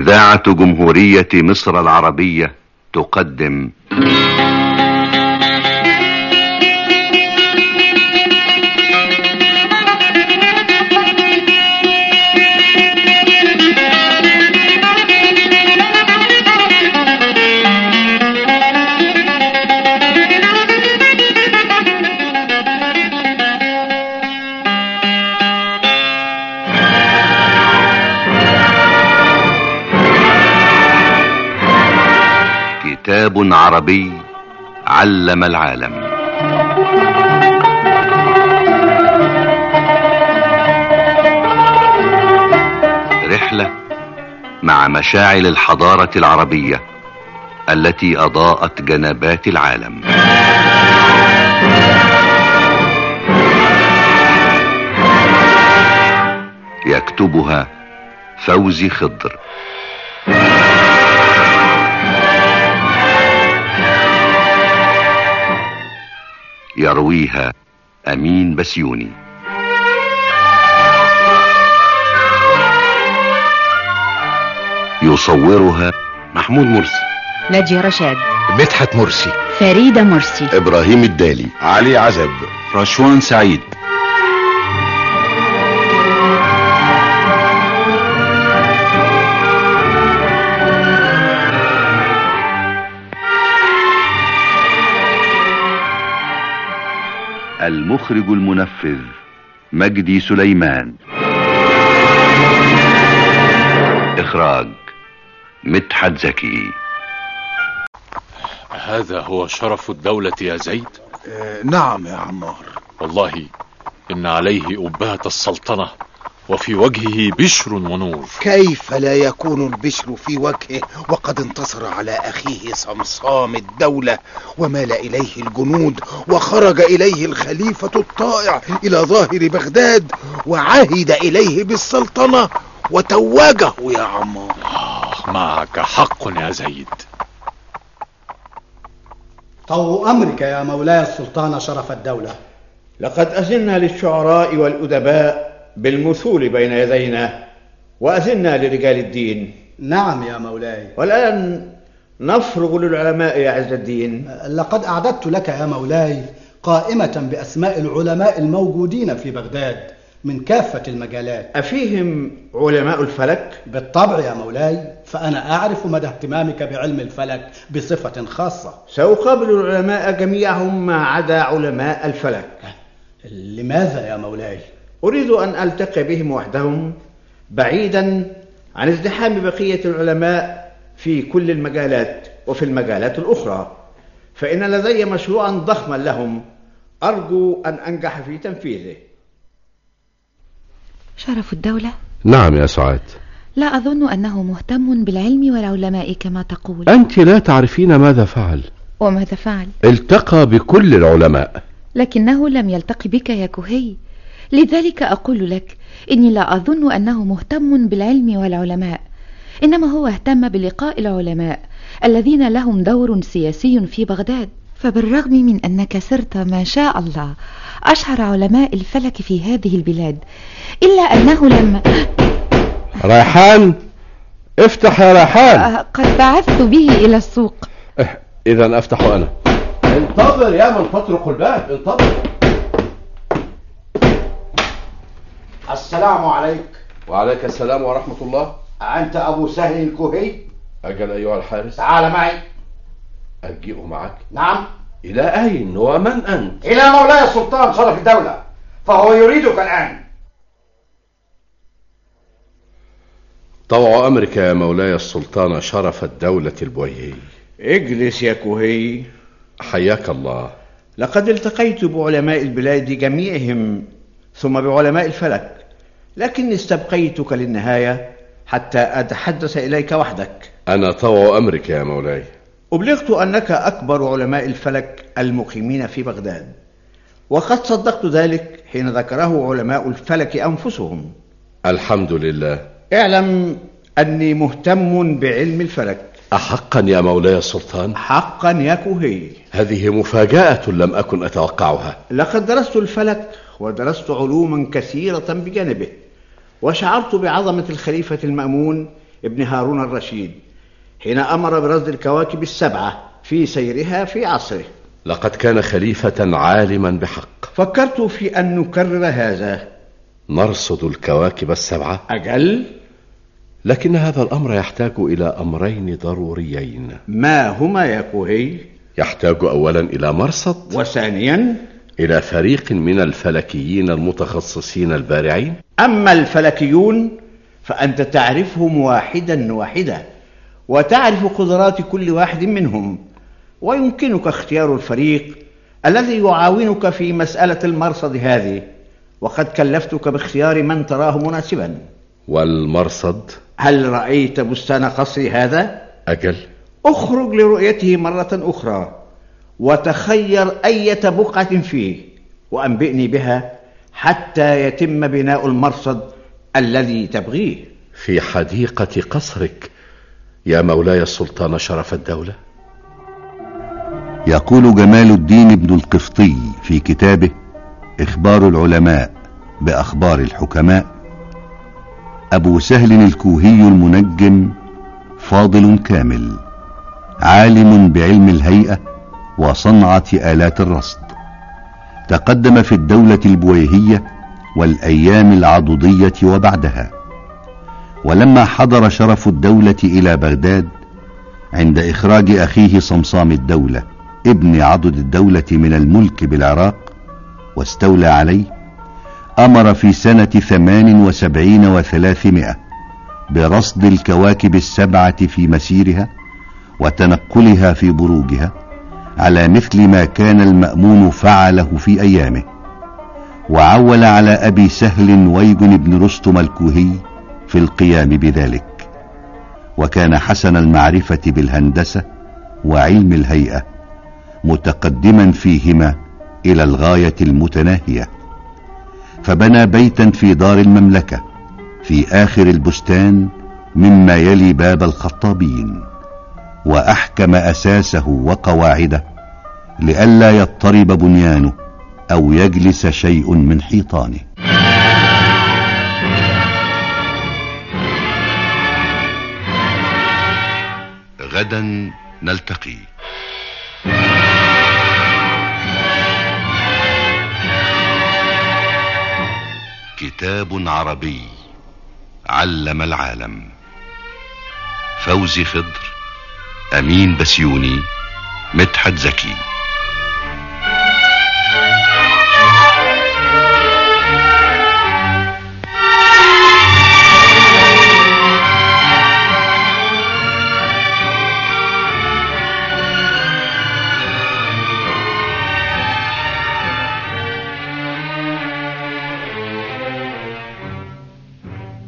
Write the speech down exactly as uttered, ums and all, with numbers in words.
إذاعة جمهورية مصر العربية تقدم كتاب عربي علم العالم. رحلة مع مشاعل الحضارة العربية التي أضاءت جنبات العالم. يكتبها فوزي خضر، يرويها أمين بسيوني. يصورها محمود مرسي، ناجية رشاد، مدحت مرسي، فريدة مرسي، إبراهيم الدالي، علي عزب، رشوان سعيد. المخرج المنفذ مجدي سليمان. إخراج مدحت زكي. هذا هو شرف الدولة يا زيد؟ آه نعم يا عمار. والله إن عليه أبهة السلطنة وفي وجهه بشر ونور. كيف لا يكون البشر في وجهه وقد انتصر على أخيه صمصام الدولة ومال إليه الجنود وخرج إليه الخليفة الطائع إلى ظاهر بغداد وعهد إليه بالسلطنة وتوجه يا عمار. آه معك حق يا زيد. طو أمرك يا مولاي السلطان شرف الدولة. لقد أذنا للشعراء والأدباء بالمثول بين يدينا وأذنا لرجال الدين. نعم يا مولاي. والآن نفرغ للعلماء يا عز الدين. لقد أعددت لك يا مولاي قائمة بأسماء العلماء الموجودين في بغداد من كافة المجالات. أفيهم علماء الفلك؟ بالطبع يا مولاي، فأنا أعرف مدى اهتمامك بعلم الفلك بصفة خاصة. سأقابل العلماء جميعهم ما عدا علماء الفلك. لماذا يا مولاي؟ أريد أن ألتقي بهم وحدهم بعيدا عن ازدحام بقية العلماء في كل المجالات وفي المجالات الأخرى، فإن لدي مشروعا ضخما لهم أرجو أن أنجح في تنفيذه. شرف الدولة؟ نعم يا سعاد. لا أظن أنه مهتم بالعلم والعلماء كما تقول. أنت لا تعرفين ماذا فعل. وماذا فعل؟ التقى بكل العلماء، لكنه لم يلتقي بك يا كهي. لذلك أقول لك إني لا أظن أنه مهتم بالعلم والعلماء، إنما هو اهتم بلقاء العلماء الذين لهم دور سياسي في بغداد. فبالرغم من أنك صرت ما شاء الله أشهر علماء الفلك في هذه البلاد، إلا أنه لما... ريحان، افتح يا ريحان. قد بعثت به إلى السوق. اه إذن أفتح أنا. انتظر يا من تطرق الباب، انتظر. السلام عليك. وعليك السلام ورحمة الله. أنت أبو سهل الكوهي؟ أجل أيها الحارس. تعال معي. أجيء معك؟ نعم. إلى أين ومن أنت؟ إلى مولاي السلطان شرف الدولة، فهو يريدك الآن. طوع أمرك يا مولاي السلطان شرف الدولة البويهي. اجلس يا كوهي. حياك الله. لقد التقيت بعلماء البلاد جميعهم ثم بعلماء الفلك، لكني استبقيتك للنهاية حتى أتحدث إليك وحدك. أنا طوع أمرك يا مولاي. أبلغت أنك أكبر علماء الفلك المقيمين في بغداد، وقد صدقت ذلك حين ذكره علماء الفلك أنفسهم. الحمد لله. اعلم أني مهتم بعلم الفلك. أحقا يا مولاي السلطان؟ حقا يا كوهي. هذه مفاجأة لم أكن أتوقعها. لقد درست الفلك ودرست علوما كثيرة بجانبه، وشعرت بعظمة الخليفة المأمون ابن هارون الرشيد حين أمر برصد الكواكب السبعة في سيرها في عصره. لقد كان خليفة عالما بحق. فكرت في أن نكرر هذا. نرصد الكواكب السبعة؟ أجل، لكن هذا الأمر يحتاج إلى أمرين ضروريين. ما هما يا كوهي؟ يحتاج أولا إلى مرصد، وثانيا إلى فريق من الفلكيين المتخصصين البارعين. أما الفلكيون فأنت تعرفهم واحدا واحدا، وتعرف قدرات كل واحد منهم، ويمكنك اختيار الفريق الذي يعاونك في مسألة المرصد هذه، وقد كلفتك باختيار من تراه مناسبا. والمرصد؟ هل رأيت بستان قصري هذا؟ أجل. اخرج لرؤيته مرة أخرى وتخير أية بقعة فيه وأنبئني بها حتى يتم بناء المرصد الذي تبغيه. في حديقة قصرك يا مولاي السلطان شرف الدولة. يقول جمال الدين بن القفطي في كتابه إخبار العلماء بأخبار الحكماء: أبو سهل الكوهي المنجم فاضل كامل، عالم بعلم الهيئة وصنعة آلات الرصد، تقدم في الدولة البويهية والأيام العضدية وبعدها. ولما حضر شرف الدولة إلى بغداد عند إخراج أخيه صمصام الدولة ابن عضد الدولة من الملك بالعراق واستولى عليه، أمر في سنة ثمان وسبعين وثلاثمائة برصد الكواكب السبعة في مسيرها وتنقلها في بروجها على مثل ما كان المأمون فعله في أيامه، وعول على أبي سهل ويجن بن رستم الكوهي في القيام بذلك. وكان حسن المعرفة بالهندسة وعلم الهيئة، متقدما فيهما إلى الغاية المتناهية، فبنى بيتا في دار المملكة في آخر البستان مما يلي باب الخطابين، وأحكم أساسه وقواعده لئلا يضطرب بنيانه أو يجلس شيء من حيطانه. غدا نلتقي. كتاب عربي علم العالم. فوزي خضر، أمين بسيوني، مدحت زكي.